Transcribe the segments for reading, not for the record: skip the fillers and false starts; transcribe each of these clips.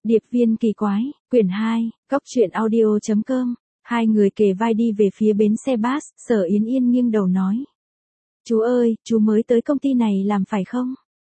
Điệp viên kỳ quái, quyển 2, coctruyện audio.com. Hai người kề vai đi về phía bến xe bus, Sở Yến Yên nghiêng đầu nói. Chú ơi, chú mới tới công ty này làm phải không?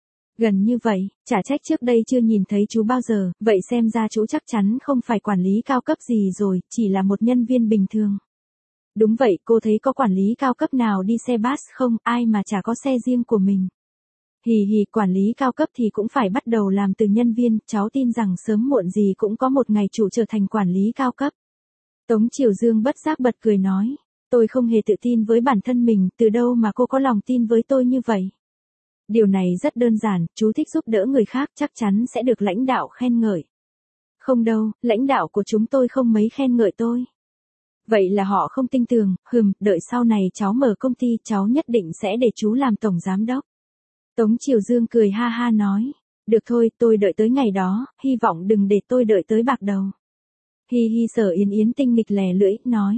Gần như vậy, chả trách trước đây chưa nhìn thấy chú bao giờ, vậy xem ra chú chắc chắn không phải quản lý cao cấp gì rồi, chỉ là một nhân viên bình thường. Đúng vậy, cô thấy có quản lý cao cấp nào đi xe bus không, ai mà chả có xe riêng của mình. Hì hì, quản lý cao cấp thì cũng phải bắt đầu làm từ nhân viên, cháu tin rằng sớm muộn gì cũng có một ngày chủ trở thành quản lý cao cấp. Tống Triều Dương bất giác bật cười nói, tôi không hề tự tin với bản thân mình, từ đâu mà cô có lòng tin với tôi như vậy? Điều này rất đơn giản, chú thích giúp đỡ người khác chắc chắn sẽ được lãnh đạo khen ngợi. Không đâu, lãnh đạo của chúng tôi không mấy khen ngợi tôi. Vậy là họ không tin tưởng, đợi sau này cháu mở công ty cháu nhất định sẽ để chú làm tổng giám đốc. Tống Triều Dương cười ha ha nói, được thôi, tôi đợi tới ngày đó, hy vọng đừng để tôi đợi tới bạc đầu. Hi hi, Sở Yến Yến tinh nghịch lè lưỡi,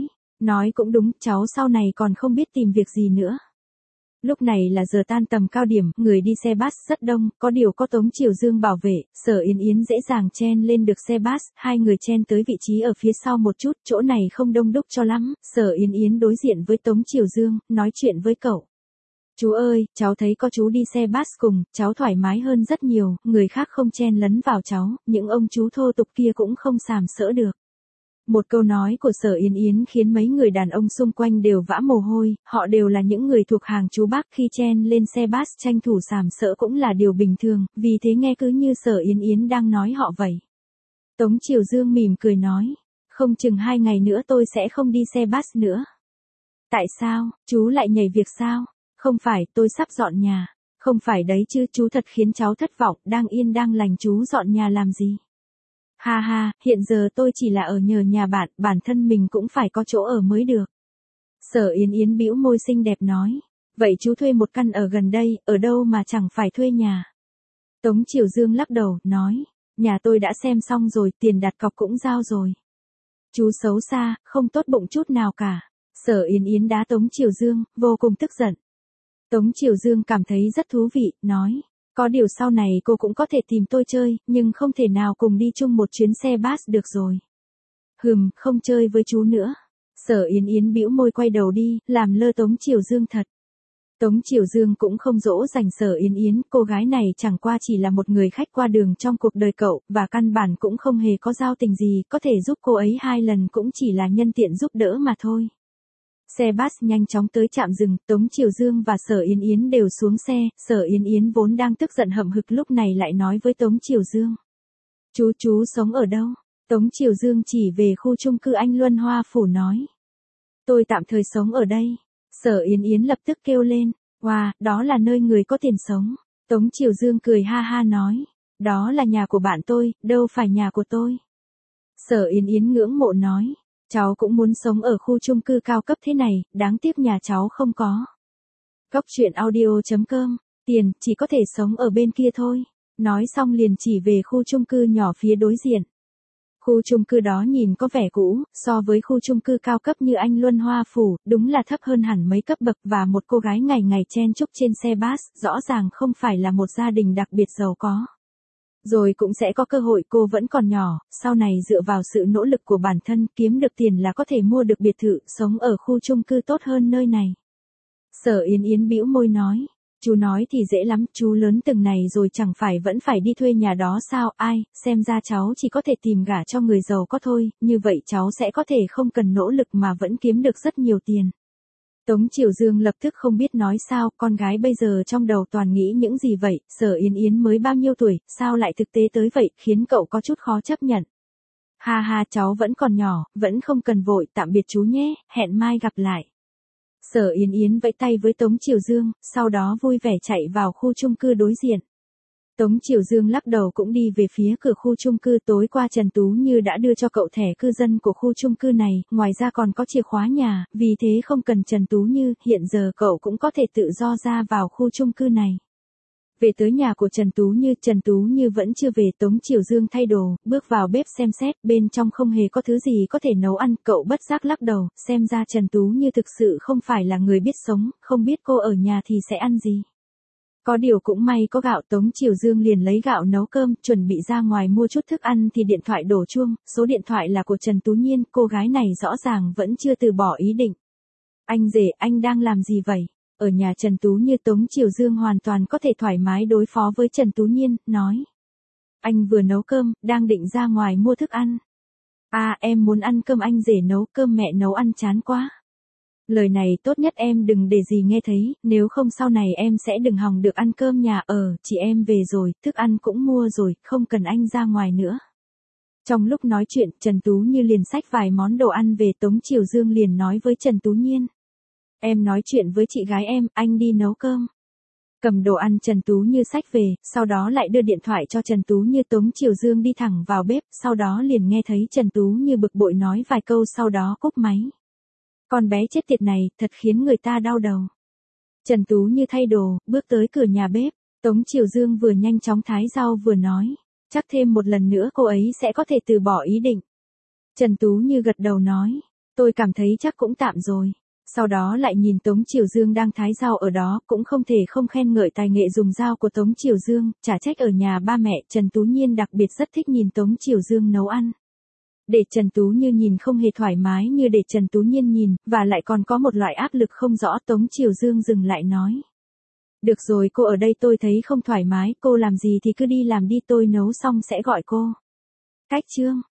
nói cũng đúng, cháu sau này còn không biết tìm việc gì nữa. Lúc này là giờ tan tầm cao điểm, người đi xe bus rất đông, có điều có Tống Triều Dương bảo vệ, Sở Yến Yến dễ dàng chen lên được xe bus, hai người chen tới vị trí ở phía sau một chút, chỗ này không đông đúc cho lắm, Sở Yến Yến đối diện với Tống Triều Dương, nói chuyện với cậu. Chú ơi, cháu thấy có chú đi xe bus cùng, cháu thoải mái hơn rất nhiều, người khác không chen lấn vào cháu, những ông chú thô tục kia cũng không sàm sỡ được. Một câu nói của Sở Yến Yến khiến mấy người đàn ông xung quanh đều vã mồ hôi, họ đều là những người thuộc hàng chú bác, khi chen lên xe bus tranh thủ sàm sỡ cũng là điều bình thường, vì thế nghe cứ như Sở Yến Yến đang nói họ vậy. Tống Triều Dương mỉm cười nói, không chừng 2 ngày nữa tôi sẽ không đi xe bus nữa. Tại sao, chú lại nhảy việc sao? Không phải, tôi sắp dọn nhà. Không phải đấy chứ, chú thật khiến cháu thất vọng, đang yên đang lành chú dọn nhà làm gì? Ha ha, hiện giờ tôi chỉ là ở nhờ nhà bạn, bản thân mình cũng phải có chỗ ở mới được. Sở Yến Yến bĩu môi xinh đẹp nói, vậy chú thuê một căn ở gần đây, ở đâu mà chẳng phải thuê nhà. Tống Triều Dương lắc đầu, nói, nhà tôi đã xem xong rồi, tiền đặt cọc cũng giao rồi. Chú xấu xa, không tốt bụng chút nào cả. Sở Yến Yến đá Tống Triều Dương, vô cùng tức giận. Tống Triều Dương cảm thấy rất thú vị, nói, có điều sau này cô cũng có thể tìm tôi chơi, nhưng không thể nào cùng đi chung một chuyến xe bus được rồi. Không chơi với chú nữa. Sở Yến Yến bĩu môi quay đầu đi, làm lơ Tống Triều Dương thật. Tống Triều Dương cũng không dỗ dành Sở Yến Yến, cô gái này chẳng qua chỉ là một người khách qua đường trong cuộc đời cậu, và căn bản cũng không hề có giao tình gì, có thể giúp cô ấy 2 lần cũng chỉ là nhân tiện giúp đỡ mà thôi. Xe bus nhanh chóng tới trạm dừng, Tống Triều Dương và Sở Yến Yến đều xuống xe, Sở Yến Yến vốn đang tức giận hậm hực lúc này lại nói với Tống Triều Dương. Chú sống ở đâu? Tống Triều Dương chỉ về khu chung cư Anh Luân Hoa Phủ nói. Tôi tạm thời sống ở đây. Sở Yến Yến lập tức kêu lên, wow, đó là nơi người có tiền sống. Tống Triều Dương cười ha ha nói, đó là nhà của bạn tôi, đâu phải nhà của tôi. Sở Yến Yến ngưỡng mộ nói. Cháu cũng muốn sống ở khu chung cư cao cấp thế này, đáng tiếc nhà cháu không có. Coctruyện audio.com, tiền, chỉ có thể sống ở bên kia thôi. Nói xong liền chỉ về khu chung cư nhỏ phía đối diện. Khu chung cư đó nhìn có vẻ cũ, so với khu chung cư cao cấp như Anh Luân Hoa Phủ, đúng là thấp hơn hẳn mấy cấp bậc, và một cô gái ngày ngày chen chúc trên xe bus, rõ ràng không phải là một gia đình đặc biệt giàu có. Rồi cũng sẽ có cơ hội, cô vẫn còn nhỏ, sau này dựa vào sự nỗ lực của bản thân kiếm được tiền là có thể mua được biệt thự, sống ở khu chung cư tốt hơn nơi này. Sở Yến Yến bĩu môi nói, chú nói thì dễ lắm, chú lớn từng này rồi chẳng phải vẫn phải đi thuê nhà đó sao, ai, xem ra cháu chỉ có thể tìm gả cho người giàu có thôi, như vậy cháu sẽ có thể không cần nỗ lực mà vẫn kiếm được rất nhiều tiền. Tống Triều Dương lập tức không biết nói sao, con gái bây giờ trong đầu toàn nghĩ những gì vậy, Sở Yến Yến mới bao nhiêu tuổi, sao lại thực tế tới vậy, khiến cậu có chút khó chấp nhận. Ha ha, cháu vẫn còn nhỏ, vẫn không cần vội, tạm biệt chú nhé, hẹn mai gặp lại. Sở Yến Yến vẫy tay với Tống Triều Dương, sau đó vui vẻ chạy vào khu chung cư đối diện. Tống Triều Dương lắc đầu cũng đi về phía cửa khu chung cư, tối qua Trần Tú Như đã đưa cho cậu thẻ cư dân của khu chung cư này, ngoài ra còn có chìa khóa nhà, vì thế không cần Trần Tú Như, hiện giờ cậu cũng có thể tự do ra vào khu chung cư này. Về tới nhà của Trần Tú Như vẫn chưa về, Tống Triều Dương thay đồ, bước vào bếp xem xét, bên trong không hề có thứ gì có thể nấu ăn, cậu bất giác lắc đầu, xem ra Trần Tú Như thực sự không phải là người biết sống, không biết cô ở nhà thì sẽ ăn gì. Có điều cũng may có gạo, Tống Triều Dương liền lấy gạo nấu cơm, chuẩn bị ra ngoài mua chút thức ăn thì điện thoại đổ chuông, số điện thoại là của Trần Tú Nhiên, cô gái này rõ ràng vẫn chưa từ bỏ ý định. Anh rể, anh đang làm gì vậy? Ở nhà Trần Tú Như, Tống Triều Dương hoàn toàn có thể thoải mái đối phó với Trần Tú Nhiên, nói. Anh vừa nấu cơm, đang định ra ngoài mua thức ăn. À, em muốn ăn cơm, anh rể nấu cơm, mẹ nấu ăn chán quá. Lời này tốt nhất em đừng để gì nghe thấy, nếu không sau này em sẽ đừng hòng được ăn cơm nhà. Chị em về rồi, thức ăn cũng mua rồi, không cần anh ra ngoài nữa. Trong lúc nói chuyện, Trần Tú Như liền xách vài món đồ ăn về, Tống Triều Dương liền nói với Trần Tú Nhiên. Em nói chuyện với chị gái em, anh đi nấu cơm. Cầm đồ ăn Trần Tú Như xách về, sau đó lại đưa điện thoại cho Trần Tú Như. Tống Triều Dương đi thẳng vào bếp, sau đó liền nghe thấy Trần Tú Như bực bội nói vài câu, sau đó cúp máy. Con bé chết tiệt này, thật khiến người ta đau đầu. Trần Tú Như thay đồ, bước tới cửa nhà bếp, Tống Triều Dương vừa nhanh chóng thái rau vừa nói, chắc thêm một lần nữa cô ấy sẽ có thể từ bỏ ý định. Trần Tú Như gật đầu nói, tôi cảm thấy chắc cũng tạm rồi. Sau đó lại nhìn Tống Triều Dương đang thái rau ở đó, cũng không thể không khen ngợi tài nghệ dùng dao của Tống Triều Dương, chả trách ở nhà ba mẹ, Trần Tú Nhiên đặc biệt rất thích nhìn Tống Triều Dương nấu ăn. Để Trần Tú Như nhìn không hề thoải mái như để Trần Tú Nhiên nhìn, và lại còn có một loại áp lực không rõ. Tống Triều Dương dừng lại nói. Được rồi, cô ở đây tôi thấy không thoải mái, cô làm gì thì cứ đi làm đi, tôi nấu xong sẽ gọi cô. Cách chương